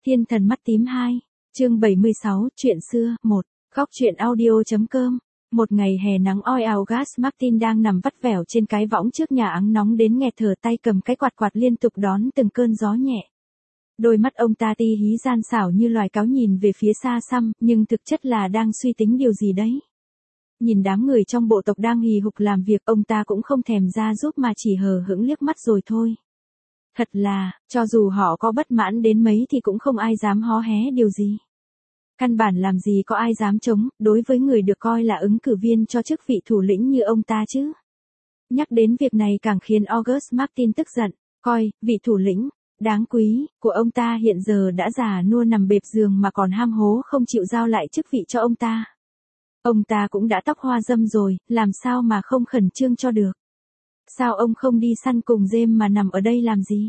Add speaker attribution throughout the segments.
Speaker 1: Thiên thần mắt tím 2, chương 76, chuyện xưa, 1, góc truyện audio.com. Một ngày hè nắng oi ào, Gas Martin đang nằm vắt vẻo trên cái võng trước nhà ắng nóng đến nghẹt thở, tay cầm cái quạt quạt liên tục đón từng cơn gió nhẹ. Đôi mắt ông ta ti hí gian xảo như loài cáo nhìn về phía xa xăm, nhưng thực chất là đang suy tính điều gì đấy. Nhìn đám người trong bộ tộc đang hì hục làm việc, ông ta cũng không thèm ra giúp mà chỉ hờ hững liếc mắt rồi thôi. Thật là, cho dù họ có bất mãn đến mấy thì cũng không ai dám hó hé điều gì. Căn bản làm gì có ai dám chống, đối với người được coi là ứng cử viên cho chức vị thủ lĩnh như ông ta chứ. Nhắc đến việc này càng khiến August Martin tức giận, coi, vị thủ lĩnh, đáng quý, của ông ta hiện giờ đã già nua nằm bẹp giường mà còn ham hố không chịu giao lại chức vị cho ông ta. Ông ta cũng đã tóc hoa râm rồi, làm sao mà không khẩn trương cho được. Sao ông không đi săn cùng James mà nằm ở đây làm gì?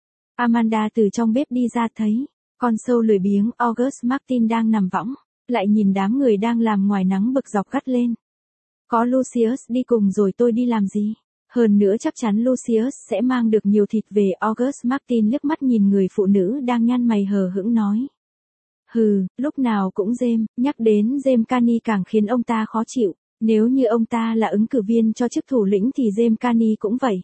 Speaker 1: Amanda từ trong bếp đi ra thấy con sâu lười biếng August Martin đang nằm võng, lại nhìn đám người đang làm ngoài nắng bực dọc gắt lên. Có Lucius đi cùng rồi tôi đi làm gì? Hơn nữa chắc chắn Lucius sẽ mang được nhiều thịt về. August Martin liếc mắt nhìn người phụ nữ đang nhăn mày hờ hững nói. Hừ, lúc nào cũng James, nhắc đến James Carney càng khiến ông ta khó chịu. Nếu như ông ta là ứng cử viên cho chức thủ lĩnh thì James Carney cũng vậy.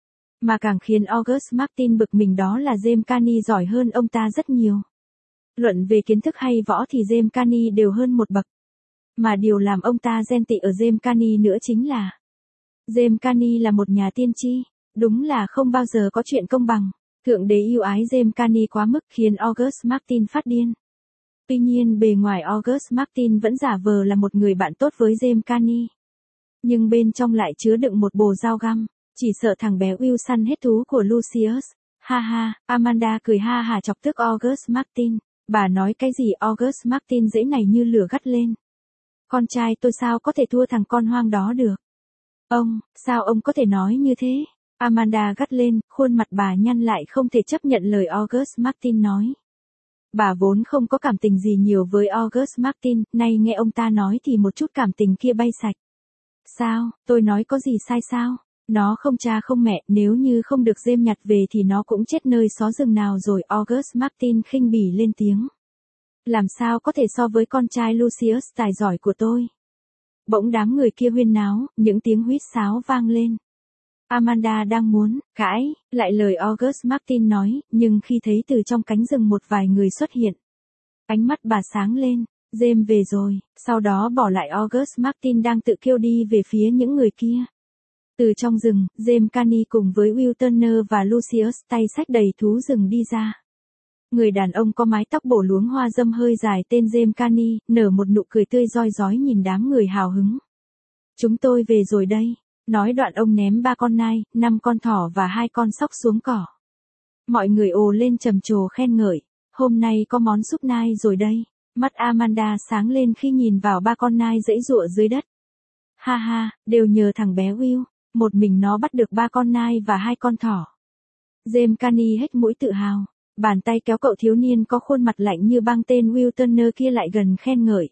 Speaker 1: Mà càng khiến August Martin bực mình đó là James Carney giỏi hơn ông ta rất nhiều. Luận về kiến thức hay võ thì James Carney đều hơn một bậc. Mà điều làm ông ta ghen tị ở James Carney nữa chính là James Carney là một nhà tiên tri, đúng là không bao giờ có chuyện công bằng. Thượng đế yêu ái James Carney quá mức khiến August Martin phát điên. Tuy nhiên bề ngoài August Martin vẫn giả vờ là một người bạn tốt với James Carney. Nhưng bên trong lại chứa đựng một bồ dao găm, chỉ sợ thằng bé Will săn hết thú của Lucius. Ha ha, Amanda cười ha hả chọc tức August Martin. Bà nói cái gì? August Martin dễ này như lửa gắt lên. Con trai tôi sao có thể thua thằng con hoang đó được? Ông, sao ông có thể nói như thế? Amanda gắt lên, khuôn mặt bà nhăn lại không thể chấp nhận lời August Martin nói. Bà vốn không có cảm tình gì nhiều với August Martin, nay nghe ông ta nói thì một chút cảm tình kia bay sạch. Sao, tôi nói có gì sai sao? Nó không cha không mẹ, nếu như không được James nhặt về thì nó cũng chết nơi xó rừng nào rồi. August Martin khinh bỉ lên tiếng. Làm sao có thể so với con trai Lucius tài giỏi của tôi? Bỗng đám người kia huyên náo, những tiếng huýt sáo vang lên. Amanda đang muốn cãi lại lời August Martin nói, nhưng khi thấy từ trong cánh rừng một vài người xuất hiện, ánh mắt bà sáng lên. James về rồi, sau đó bỏ lại August Martin đang tự kêu đi về phía những người kia. Từ trong rừng, James Carney cùng với Will Turner và Lucius tay xách đầy thú rừng đi ra. Người đàn ông có mái tóc bổ luống hoa râm hơi dài tên James Carney, nở một nụ cười tươi rói rói nhìn đám người hào hứng. Chúng tôi về rồi đây. Nói đoạn ông ném 3 con nai, 5 con thỏ và 2 con sóc xuống cỏ. Mọi người ồ lên trầm trồ khen ngợi. Hôm nay có món súp nai rồi đây. Mắt Amanda sáng lên khi nhìn vào 3 con nai giãy giụa dưới đất. Ha ha, đều nhờ thằng bé Will. Một mình nó bắt được 3 con nai và 2 con thỏ. James Carney hết mũi tự hào. Bàn tay kéo cậu thiếu niên có khuôn mặt lạnh như băng tên Will Turner kia lại gần khen ngợi.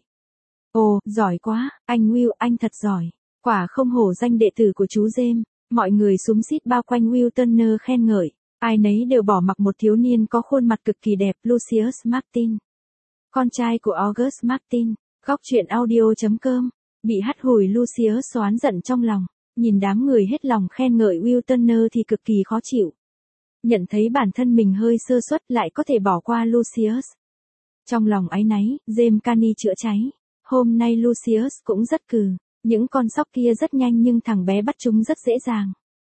Speaker 1: Ồ, giỏi quá, anh Will, anh thật giỏi. Quả không hổ danh đệ tử của chú James. Mọi người xúm xít bao quanh Will Turner khen ngợi. Ai nấy đều bỏ mặc một thiếu niên có khuôn mặt cực kỳ đẹp, Lucius Martin. Con trai của August Martin. Góc truyện audio.com. Bị hắt hủi Lucius oán giận trong lòng. Nhìn đám người hết lòng khen ngợi Will Turner thì cực kỳ khó chịu. Nhận thấy bản thân mình hơi sơ suất lại có thể bỏ qua Lucius. Trong lòng áy náy, James Carney chữa cháy. Hôm nay Lucius cũng rất cừ. Những con sóc kia rất nhanh nhưng thằng bé bắt chúng rất dễ dàng.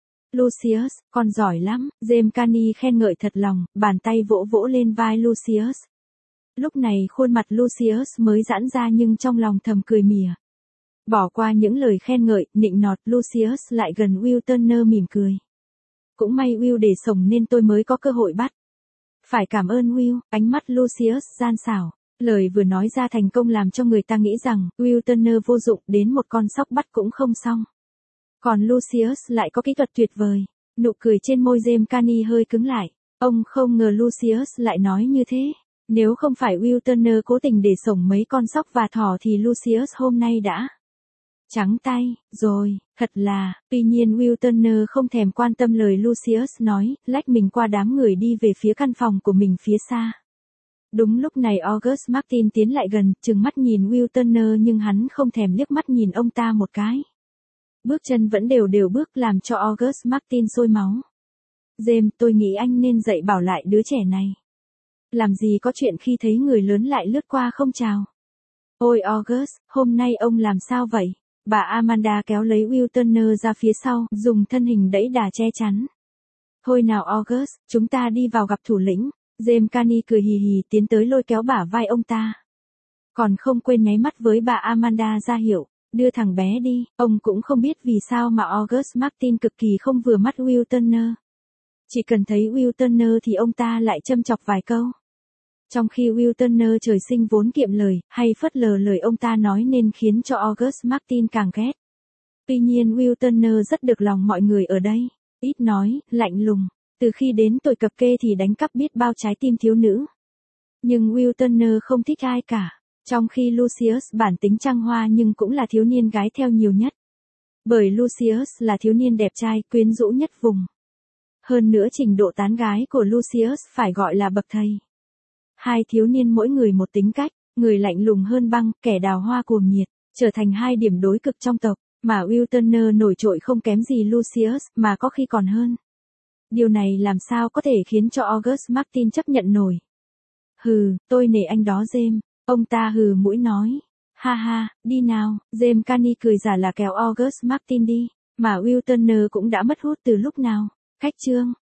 Speaker 1: Lucius, con giỏi lắm, James Carney khen ngợi thật lòng, bàn tay vỗ vỗ lên vai Lucius. Lúc này khuôn mặt Lucius mới giãn ra nhưng trong lòng thầm cười mỉa. Bỏ qua những lời khen ngợi, nịnh nọt, Lucius lại gần Will Turner mỉm cười. Cũng may Will để sổng nên tôi mới có cơ hội bắt. Phải cảm ơn Will, ánh mắt Lucius gian xảo. Lời vừa nói ra thành công làm cho người ta nghĩ rằng Will Turner vô dụng, đến một con sóc bắt cũng không xong. Còn Lucius lại có kỹ thuật tuyệt vời. Nụ cười trên môi James Carney hơi cứng lại. Ông không ngờ Lucius lại nói như thế. Nếu không phải Will Turner cố tình để sổng mấy con sóc và thỏ thì Lucius hôm nay đã trắng tay rồi. Thật là, tuy nhiên Will Turner không thèm quan tâm lời Lucius nói, lách mình qua đám người đi về phía căn phòng của mình phía xa. Đúng lúc này August Martin tiến lại gần, trừng mắt nhìn Will Turner nhưng hắn không thèm liếc mắt nhìn ông ta một cái. Bước chân vẫn đều đều bước làm cho August Martin sôi máu. James, tôi nghĩ anh nên dạy bảo lại đứa trẻ này. Làm gì có chuyện khi thấy người lớn lại lướt qua không chào. Ôi August, hôm nay ông làm sao vậy? Bà Amanda kéo lấy Will Turner ra phía sau, dùng thân hình đẩy đà che chắn. Thôi nào August, chúng ta đi vào gặp thủ lĩnh. James Carney cười hì hì tiến tới lôi kéo bả vai ông ta. Còn không quên nháy mắt với bà Amanda ra hiệu, đưa thằng bé đi. Ông cũng không biết vì sao mà August Martin cực kỳ không vừa mắt Will Turner. Chỉ cần thấy Will Turner thì ông ta lại châm chọc vài câu. Trong khi Will Turner trời sinh vốn kiệm lời, hay phớt lờ lời ông ta nói nên khiến cho August Martin càng ghét. Tuy nhiên Will Turner rất được lòng mọi người ở đây. Ít nói, lạnh lùng. Từ khi đến tuổi cập kê thì đánh cắp biết bao trái tim thiếu nữ. Nhưng Will Turner không thích ai cả. Trong khi Lucius bản tính trăng hoa nhưng cũng là thiếu niên gái theo nhiều nhất. Bởi Lucius là thiếu niên đẹp trai, quyến rũ nhất vùng. Hơn nữa trình độ tán gái của Lucius phải gọi là bậc thầy. Hai thiếu niên mỗi người một tính cách, người lạnh lùng hơn băng, kẻ đào hoa cuồng nhiệt, trở thành hai điểm đối cực trong tộc, mà Will Turner nổi trội không kém gì Lucius, mà có khi còn hơn. Điều này làm sao có thể khiến cho August Martin chấp nhận nổi. Hừ, tôi nể anh đó James, ông ta hừ mũi nói. Ha ha, đi nào, James Carney cười giả là kéo August Martin đi, mà Will Turner cũng đã mất hút từ lúc nào. Khách chương.